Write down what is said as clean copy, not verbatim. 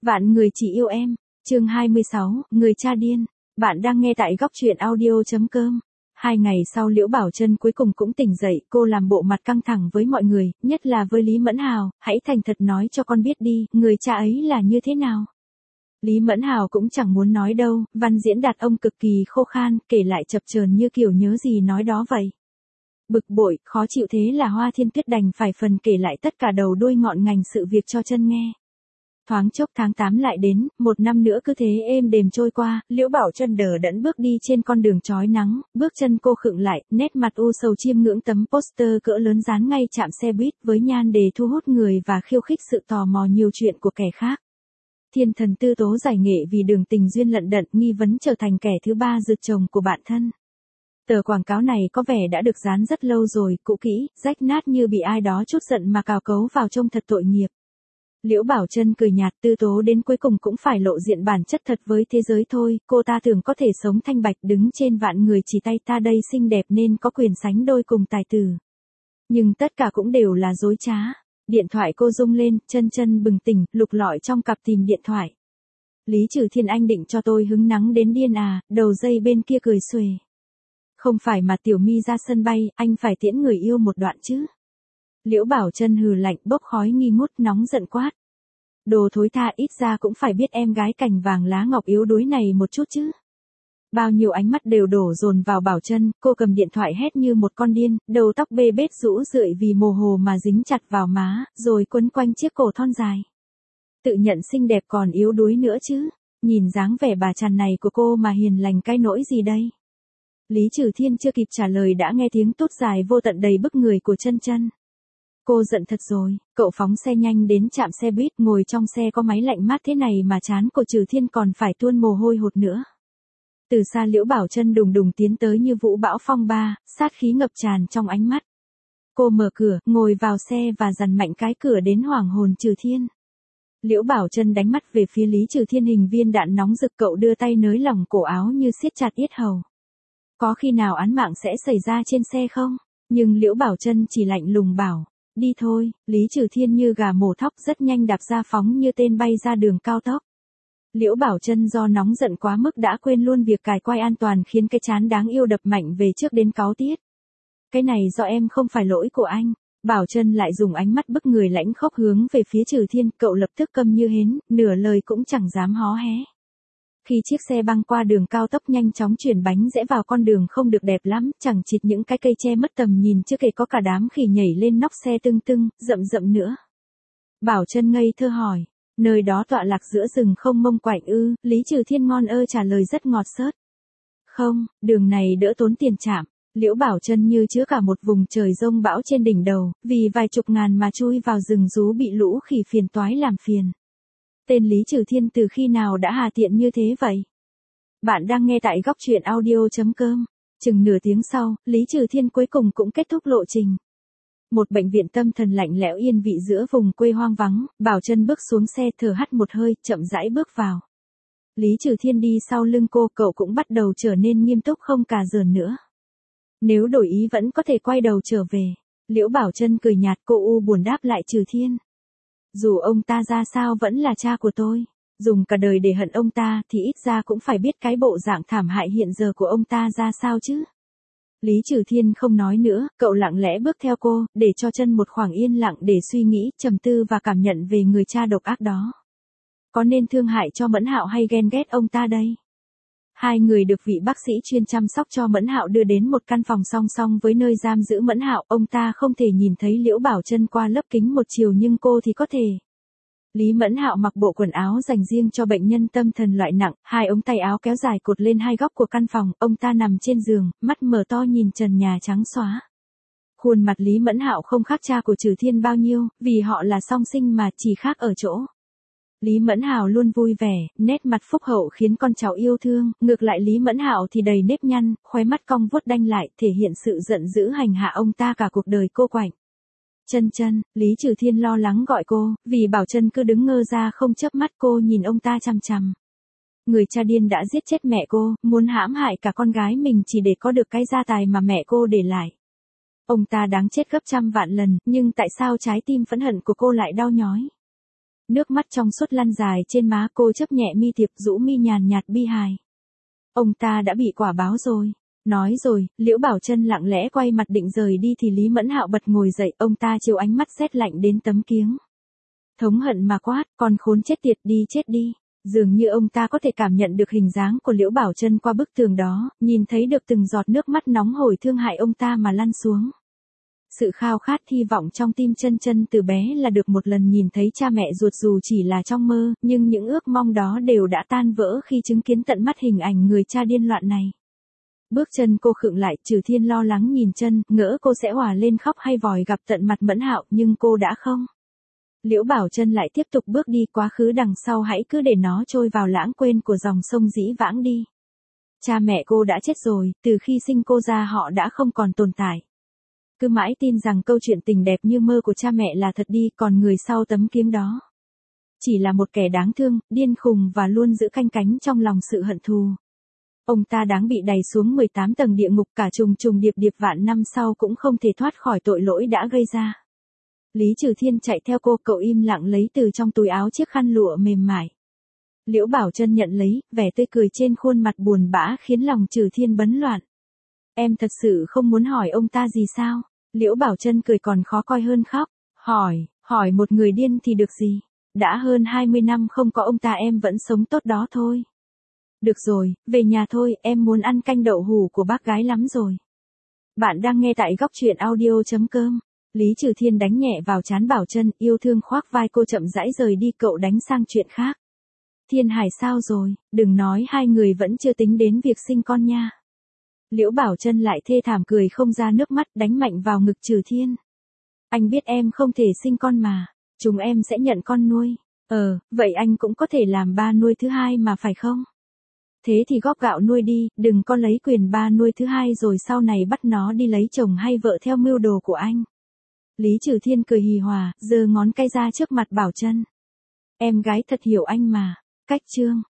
Vạn người chỉ yêu em. Chương 26, người cha điên. Bạn đang nghe tại góc truyện audio.com. 2 ngày sau Liễu Bảo Trân cuối cùng cũng tỉnh dậy, cô làm bộ mặt căng thẳng với mọi người, nhất là với Lý Mẫn Hào, hãy thành thật nói cho con biết đi, người cha ấy là như thế nào. Lý Mẫn Hào cũng chẳng muốn nói đâu, văn diễn đạt ông cực kỳ khô khan, kể lại chập chờn như kiểu nhớ gì nói đó vậy. Bực bội, khó chịu thế là Hoa Thiên Tuyết đành phải phần kể lại tất cả đầu đuôi ngọn ngành sự việc cho Trân nghe. Thoáng chốc tháng 8 lại đến, 1 năm nữa cứ thế êm đềm trôi qua, Liễu Bảo Trân đờ đẫn bước đi trên con đường chói nắng, bước chân cô khựng lại, nét mặt u sầu chiêm ngưỡng tấm poster cỡ lớn dán ngay trạm xe buýt với nhan đề thu hút người và khiêu khích sự tò mò nhiều chuyện của kẻ khác. Thiên thần tư tố giải nghệ vì đường tình duyên lận đận, nghi vấn trở thành kẻ thứ ba rượt chồng của bạn thân. Tờ quảng cáo này có vẻ đã được dán rất lâu rồi, cũ kỹ, rách nát như bị ai đó trút giận mà cào cấu vào trông thật tội nghiệp. Liễu Bảo Trân cười nhạt, tư tố đến cuối cùng cũng phải lộ diện bản chất thật với thế giới thôi, cô ta tưởng có thể sống thanh bạch đứng trên vạn người chỉ tay ta đây xinh đẹp nên có quyền sánh đôi cùng tài tử. Nhưng tất cả cũng đều là dối trá. Điện thoại cô rung lên, Trân bừng tỉnh, lục lọi trong cặp tìm điện thoại. Lý Trừ Thiên anh định cho tôi hứng nắng đến điên à, đầu dây bên kia cười xuề. Không phải mà Tiểu My ra sân bay, anh phải tiễn người yêu một đoạn chứ. Liễu Bảo Trân hừ lạnh, bốc khói nghi ngút, nóng giận quát. Đồ thối tha, ít ra cũng phải biết em gái cành vàng lá ngọc yếu đuối này một chút chứ. Bao nhiêu ánh mắt đều đổ dồn vào Bảo Trân, cô cầm điện thoại hét như một con điên, đầu tóc bê bết rũ rượi vì mồ hồ mà dính chặt vào má, rồi quấn quanh chiếc cổ thon dài. Tự nhận xinh đẹp còn yếu đuối nữa chứ, nhìn dáng vẻ bà chằn này của cô mà hiền lành cái nỗi gì đây. Lý Trừ Thiên chưa kịp trả lời đã nghe tiếng tút dài vô tận đầy bức người của Trân. Cô giận thật rồi, cậu phóng xe nhanh đến trạm xe buýt, ngồi trong xe có máy lạnh mát thế này mà trán của Trừ Thiên còn phải tuôn mồ hôi hột nữa. Từ xa Liễu Bảo Trân đùng đùng tiến tới như vũ bão phong ba, sát khí ngập tràn trong ánh mắt. Cô mở cửa, ngồi vào xe và dằn mạnh cái cửa đến hoảng hồn Trừ Thiên. Liễu Bảo Trân đánh mắt về phía Lý Trừ Thiên, hình viên đạn nóng rực, cậu đưa tay nới lỏng cổ áo như siết chặt yết hầu. Có khi nào án mạng sẽ xảy ra trên xe không? Nhưng Liễu Bảo Trân chỉ lạnh lùng bảo. Đi thôi, Lý Trừ Thiên như gà mổ thóc rất nhanh đạp ra phóng như tên bay ra đường cao tốc. Liễu Bảo Trân do nóng giận quá mức đã quên luôn việc cài quai an toàn khiến cái trán đáng yêu đập mạnh về trước đến cáu tiết. Cái này do em, không phải lỗi của anh. Bảo Trân lại dùng ánh mắt bức người lãnh khốc hướng về phía Trừ Thiên, cậu lập tức câm như hến, nửa lời cũng chẳng dám hó hé. Khi chiếc xe băng qua đường cao tốc nhanh chóng chuyển bánh rẽ vào con đường không được đẹp lắm, chẳng chịt những cái cây che mất tầm nhìn, chưa kể có cả đám khỉ nhảy lên nóc xe tưng tưng, rậm nữa. Bảo Trân ngây thơ hỏi, nơi đó tọa lạc giữa rừng không mông quạnh ư? Lý Trừ Thiên ngon trả lời rất ngọt xớt. Không, đường này đỡ tốn tiền trạm. Liễu Bảo Trân như chứa cả một vùng trời giông bão trên đỉnh đầu, vì vài chục ngàn mà chui vào rừng rú bị lũ khỉ phiền toái làm phiền. Tên Lý Trừ Thiên từ khi nào đã hà tiện như thế vậy? Bạn đang nghe tại góc truyện audio.com. Chừng nửa tiếng sau, Lý Trừ Thiên cuối cùng cũng kết thúc lộ trình. Một bệnh viện tâm thần lạnh lẽo yên vị giữa vùng quê hoang vắng, Bảo Trân bước xuống xe thở hắt một hơi, chậm rãi bước vào. Lý Trừ Thiên đi sau lưng cô, cậu cũng bắt đầu trở nên nghiêm túc không cà giỡn nữa. Nếu đổi ý vẫn có thể quay đầu trở về. Liễu Bảo Trân cười nhạt, cô buồn đáp lại Trừ Thiên. Dù ông ta ra sao vẫn là cha của tôi. Dùng cả đời để hận ông ta thì ít ra cũng phải biết cái bộ dạng thảm hại hiện giờ của ông ta ra sao chứ. Lý Trừ Thiên không nói nữa, cậu lặng lẽ bước theo cô, để cho Trân một khoảng yên lặng để suy nghĩ, trầm tư và cảm nhận về người cha độc ác đó. Có nên thương hại cho Mẫn Hạo hay ghen ghét ông ta đây? Hai người được vị bác sĩ chuyên chăm sóc cho Mẫn Hạo đưa đến một căn phòng song song với nơi giam giữ Mẫn Hạo, ông ta không thể nhìn thấy Liễu Bảo Trân qua lớp kính một chiều nhưng cô thì có thể. Lý Mẫn Hạo mặc bộ quần áo dành riêng cho bệnh nhân tâm thần loại nặng, hai ống tay áo kéo dài cột lên hai góc của căn phòng, ông ta nằm trên giường, mắt mở to nhìn trần nhà trắng xóa. Khuôn mặt Lý Mẫn Hạo không khác cha của Trừ Thiên bao nhiêu, vì họ là song sinh mà chỉ khác ở chỗ. Lý Mẫn Hạo luôn vui vẻ, nét mặt phúc hậu khiến con cháu yêu thương, ngược lại Lý Mẫn Hạo thì đầy nếp nhăn, khóe mắt cong vuốt đanh lại, thể hiện sự giận dữ hành hạ ông ta cả cuộc đời cô quạnh. Trân, Lý Trừ Thiên lo lắng gọi cô, vì Bảo Trân cứ đứng ngơ ra không chớp mắt, cô nhìn ông ta chằm chằm. Người cha điên đã giết chết mẹ cô, muốn hãm hại cả con gái mình chỉ để có được cái gia tài mà mẹ cô để lại. Ông ta đáng chết gấp trăm vạn lần, nhưng tại sao trái tim phẫn hận của cô lại đau nhói? Nước mắt trong suốt lăn dài trên má cô, chớp nhẹ mi thiệp, rũ mi nhàn nhạt bi hài. Ông ta đã bị quả báo rồi. Nói rồi, Liễu Bảo Trân lặng lẽ quay mặt định rời đi thì Lý Mẫn Hạo bật ngồi dậy, ông ta chiếu ánh mắt rét lạnh đến tấm kiếng. Thống hận mà quát, con khốn chết tiệt, đi chết đi. Dường như ông ta có thể cảm nhận được hình dáng của Liễu Bảo Trân qua bức tường đó, nhìn thấy được từng giọt nước mắt nóng hổi thương hại ông ta mà lăn xuống. Sự khao khát hy vọng trong tim Chân Chân từ bé là được một lần nhìn thấy cha mẹ ruột, dù chỉ là trong mơ, nhưng những ước mong đó đều đã tan vỡ khi chứng kiến tận mắt hình ảnh người cha điên loạn này. Bước chân cô khựng lại, Trừ Thiên lo lắng nhìn chân, ngỡ cô sẽ òa lên khóc hay vòi gặp tận mặt Mẫn Hạo, nhưng cô đã không. Liễu Bảo Trân lại tiếp tục bước đi, quá khứ đằng sau hãy cứ để nó trôi vào lãng quên của dòng sông dĩ vãng đi. Cha mẹ cô đã chết rồi, từ khi sinh cô ra họ đã không còn tồn tại. Cứ mãi tin rằng câu chuyện tình đẹp như mơ của cha mẹ là thật đi, còn người sau tấm kiếng đó chỉ là một kẻ đáng thương, điên khùng và luôn giữ canh cánh trong lòng sự hận thù. Ông ta đáng bị đày xuống 18 tầng địa ngục, cả trùng trùng điệp điệp vạn năm sau cũng không thể thoát khỏi tội lỗi đã gây ra. Lý Trừ Thiên chạy theo cô, cậu im lặng lấy từ trong túi áo chiếc khăn lụa mềm mại. Liễu Bảo Trân nhận lấy, vẻ tươi cười trên khuôn mặt buồn bã khiến lòng Trừ Thiên bấn loạn. Em thật sự không muốn hỏi ông ta gì sao? Liễu Bảo Trân cười còn khó coi hơn khóc. Hỏi một người điên thì được gì? Đã hơn 20 năm không có ông ta em vẫn sống tốt đó thôi. Được rồi, về nhà thôi, em muốn ăn canh đậu hủ của bác gái lắm rồi. Bạn đang nghe tại góc truyện audio.com. Lý Trừ Thiên đánh nhẹ vào trán Bảo Trân, yêu thương khoác vai cô, chậm rãi rời đi, cậu đánh sang chuyện khác. Thiên Hải sao rồi, đừng nói hai người vẫn chưa tính đến việc sinh con nha. Liễu Bảo Trân lại thê thảm cười không ra nước mắt, đánh mạnh vào ngực Trừ Thiên. Anh biết em không thể sinh con mà, chúng em sẽ nhận con nuôi. Vậy anh cũng có thể làm ba nuôi thứ hai mà phải không? Thế thì góp gạo nuôi đi, đừng có lấy quyền ba nuôi thứ hai rồi sau này bắt nó đi lấy chồng hay vợ theo mưu đồ của anh. Lý Trừ Thiên cười hì hòa, giơ ngón cái ra trước mặt Bảo Trân. Em gái thật hiểu anh mà. Cách chương